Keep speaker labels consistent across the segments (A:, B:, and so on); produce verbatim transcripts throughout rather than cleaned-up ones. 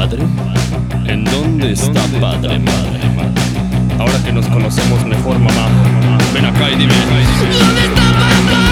A: padre? ¿En dónde está padre, madre? Ahora que nos conocemos mejor, mamá, ven acá y dime, ¿dónde está papá?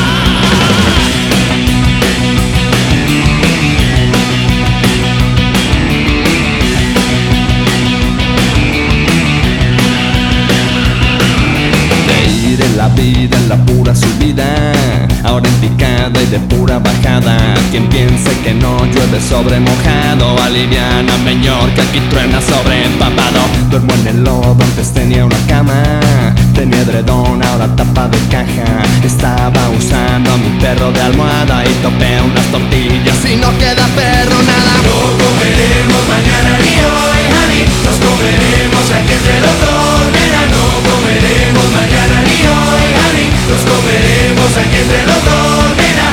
B: La vida en la pura subida, ahora en picada y de pura bajada. Quien piense que no llueve sobre mojado, aliviáname York, que aquí truena sobre empapado. Duermo en el lodo, antes tenía una cama, tenía edredón, ahora tapa de caja. Estaba usando a mi perro de almohada y topé unas tortillas y no queda perro nada.
C: No comeremos mañana ni hoy, honey, nos comeremos aquí entre los dos, nena. No comeremos mañana ni hoy, honey, nos comeremos aquí entre los dos, nena.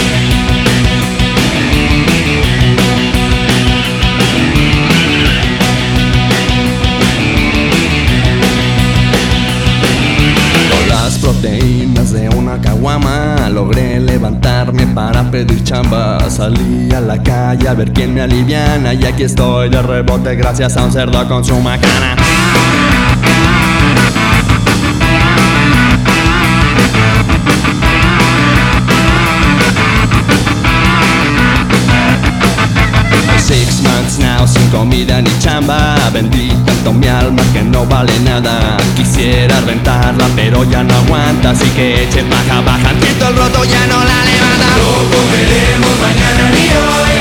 B: Con las proteínas de una caguama logré levantarme para pedir chamba. Salí a la calle a ver quién me aliviana y aquí estoy de rebote gracias a un cerdo con su macana. Six months now, sin comida ni chamba. Vendí tanto mi alma que no vale nada. Quisiera rentarla pero ya no aguanta, así que eche paja, baja, quito el roto, ya no la levanta.
C: No comeremos mañana ni hoy,